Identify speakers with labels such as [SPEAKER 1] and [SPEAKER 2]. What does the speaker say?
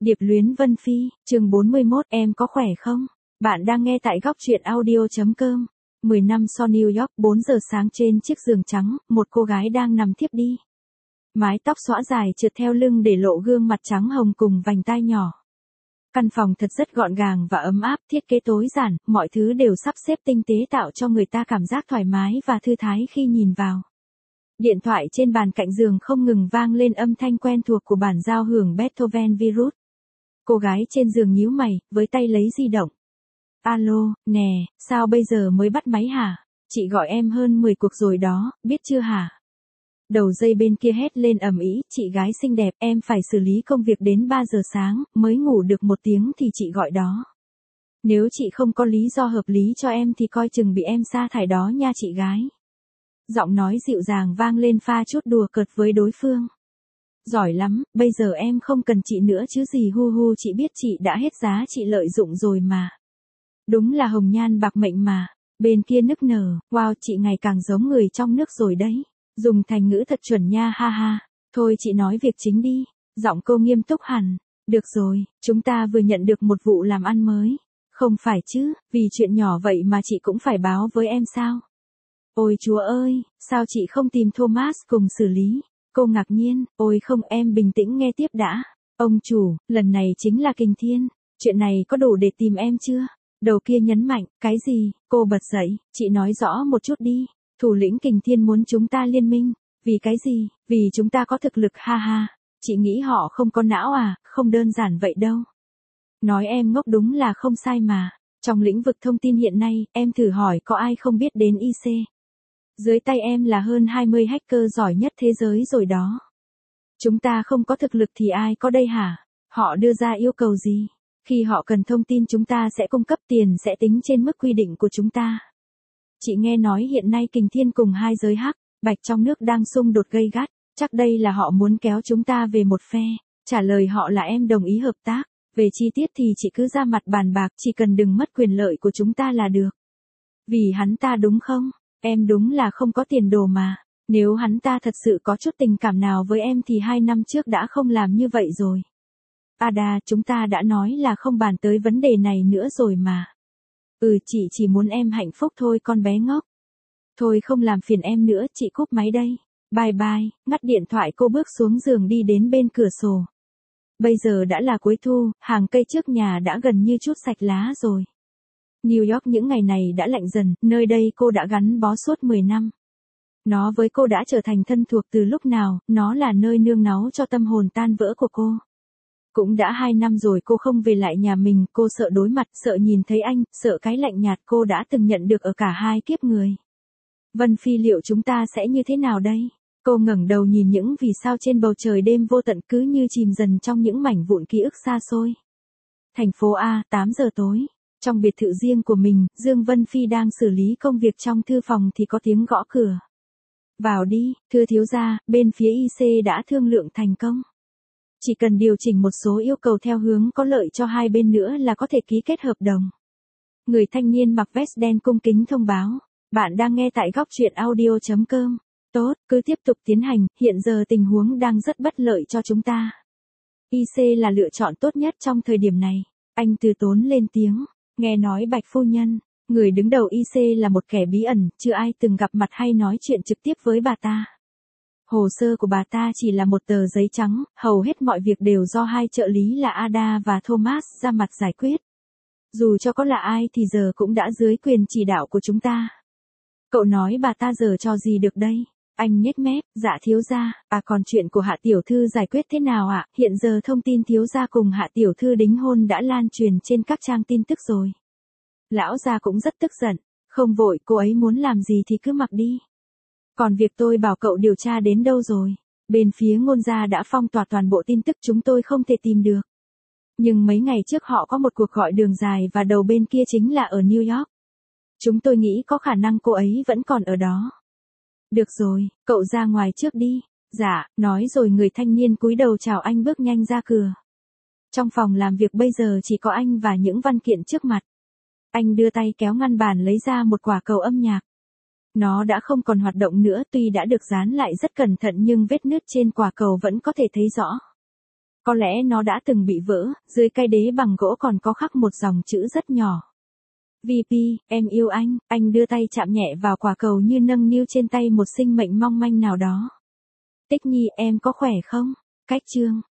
[SPEAKER 1] Điệp luyến Vân Phi, chương 41, em có khỏe không? Bạn đang nghe tại góc truyện audio.com. 10 năm sau New York, 4 giờ sáng trên chiếc giường trắng, một cô gái đang nằm thiếp đi. Mái tóc xõa dài trượt theo lưng để lộ gương mặt trắng hồng cùng vành tai nhỏ. Căn phòng thật rất gọn gàng và ấm áp, thiết kế tối giản, mọi thứ đều sắp xếp tinh tế tạo cho người ta cảm giác thoải mái và thư thái khi nhìn vào. Điện thoại trên bàn cạnh giường không ngừng vang lên âm thanh quen thuộc của bản giao hưởng Beethoven Virus. Cô gái trên giường nhíu mày, với tay lấy di động. Alo, nè, sao bây giờ mới bắt máy hả? Chị gọi em hơn 10 cuộc rồi đó, biết chưa hả? Đầu dây bên kia hét lên ầm ĩ, chị gái xinh đẹp, em phải xử lý công việc đến 3 giờ sáng, mới ngủ được 1 tiếng thì chị gọi đó. Nếu chị không có lý do hợp lý cho em thì coi chừng bị em sa thải đó nha chị gái. Giọng nói dịu dàng vang lên pha chút đùa cợt với đối phương. Giỏi lắm, bây giờ em không cần chị nữa chứ gì hu hu, chị biết chị đã hết giá trị lợi dụng rồi mà. Đúng là hồng nhan bạc mệnh mà. Bên kia nức nở, wow, chị ngày càng giống người trong nước rồi đấy. Dùng thành ngữ thật chuẩn nha, ha ha. Thôi chị nói việc chính đi. Giọng cô nghiêm túc hẳn. Được rồi, chúng ta vừa nhận được một vụ làm ăn mới. Không phải chứ, vì chuyện nhỏ vậy mà chị cũng phải báo với em sao? Ôi chúa ơi, sao chị không tìm Thomas cùng xử lý? Cô ngạc nhiên, ôi không, em bình tĩnh nghe tiếp đã. Ông chủ, lần này chính là Kình Thiên. Chuyện này có đủ để tìm em chưa? Đầu kia nhấn mạnh, cái gì? Cô bật dậy, chị nói rõ một chút đi. Thủ lĩnh Kình Thiên muốn chúng ta liên minh. Vì cái gì? Vì chúng ta có thực lực, ha ha. Chị nghĩ họ không có não à? Không đơn giản vậy đâu. Nói em ngốc đúng là không sai mà. Trong lĩnh vực thông tin hiện nay, em thử hỏi có ai không biết đến IC. Dưới tay em là hơn 20 hacker giỏi nhất thế giới rồi đó. Chúng ta không có thực lực thì ai có đây hả? Họ đưa ra yêu cầu gì? Khi họ cần thông tin chúng ta sẽ cung cấp, tiền sẽ tính trên mức quy định của chúng ta. Chị nghe nói hiện nay Kình Thiên cùng hai giới hắc, bạch trong nước đang xung đột gay gắt. Chắc đây là họ muốn kéo chúng ta về một phe. Trả lời họ là em đồng ý hợp tác. Về chi tiết thì chị cứ ra mặt bàn bạc, chỉ cần đừng mất quyền lợi của chúng ta là được. Vì hắn ta đúng không? Em đúng là không có tiền đồ mà. Nếu hắn ta thật sự có chút tình cảm nào với em thì 2 năm trước đã không làm như vậy rồi. Ada, chúng ta đã nói là không bàn tới vấn đề này nữa rồi mà. Chị chỉ muốn em hạnh phúc thôi con bé ngốc. Thôi không làm phiền em nữa, chị cúp máy đây. Bye bye, ngắt điện thoại cô bước xuống giường đi đến bên cửa sổ. Bây giờ đã là cuối thu, hàng cây trước nhà đã gần như trút sạch lá rồi. New York những ngày này đã lạnh dần, nơi đây cô đã gắn bó suốt 10 năm. Nó với cô đã trở thành thân thuộc từ lúc nào, nó là nơi nương náu cho tâm hồn tan vỡ của cô. Cũng đã 2 năm rồi cô không về lại nhà mình, cô sợ đối mặt, sợ nhìn thấy anh, sợ cái lạnh nhạt cô đã từng nhận được ở cả hai kiếp người. Vân Phi, liệu chúng ta sẽ như thế nào đây? Cô ngẩng đầu nhìn những vì sao trên bầu trời đêm vô tận cứ như chìm dần trong những mảnh vụn ký ức xa xôi. Thành phố A, 8 giờ tối. Trong biệt thự riêng của mình, Dương Vân Phi đang xử lý công việc trong thư phòng thì có tiếng gõ cửa. Vào đi, thưa thiếu gia, bên phía IC đã thương lượng thành công. Chỉ cần điều chỉnh một số yêu cầu theo hướng có lợi cho hai bên nữa là có thể ký kết hợp đồng. Người thanh niên mặc vest đen cung kính thông báo. Bạn đang nghe tại góc truyện audio.com. Tốt, cứ tiếp tục tiến hành, hiện giờ tình huống đang rất bất lợi cho chúng ta. IC là lựa chọn tốt nhất trong thời điểm này. Anh từ tốn lên tiếng. Nghe nói Bạch phu nhân, người đứng đầu IC là một kẻ bí ẩn, chưa ai từng gặp mặt hay nói chuyện trực tiếp với bà ta. Hồ sơ của bà ta chỉ là một tờ giấy trắng, hầu hết mọi việc đều do hai trợ lý là Ada và Thomas ra mặt giải quyết. Dù cho có là ai thì giờ cũng đã dưới quyền chỉ đạo của chúng ta. Cậu nói bà ta giờ cho gì được đây? Anh nhếch mép, dạ thiếu gia, còn chuyện của Hạ tiểu thư giải quyết thế nào ạ? Hiện giờ thông tin thiếu gia cùng Hạ tiểu thư đính hôn đã lan truyền trên các trang tin tức rồi. Lão gia cũng rất tức giận, không vội, cô ấy muốn làm gì thì cứ mặc đi. Còn việc tôi bảo cậu điều tra đến đâu rồi? Bên phía Ngôn gia đã phong tỏa toàn bộ tin tức, chúng tôi không thể tìm được. Nhưng mấy ngày trước họ có một cuộc gọi đường dài và đầu bên kia chính là ở New York. Chúng tôi nghĩ có khả năng cô ấy vẫn còn ở đó. Được rồi, cậu ra ngoài trước đi. Dạ, nói rồi người thanh niên cúi đầu chào anh bước nhanh ra cửa. Trong phòng làm việc bây giờ chỉ có anh và những văn kiện trước mặt. Anh đưa tay kéo ngăn bàn lấy ra một quả cầu âm nhạc. Nó đã không còn hoạt động nữa, tuy đã được dán lại rất cẩn thận nhưng vết nứt trên quả cầu vẫn có thể thấy rõ. Có lẽ nó đã từng bị vỡ, dưới cây đế bằng gỗ còn có khắc một dòng chữ rất nhỏ. VP, em yêu anh đưa tay chạm nhẹ vào quả cầu như nâng niu trên tay một sinh mệnh mong manh nào đó. Tích Nhi, em có khỏe không? Cách chương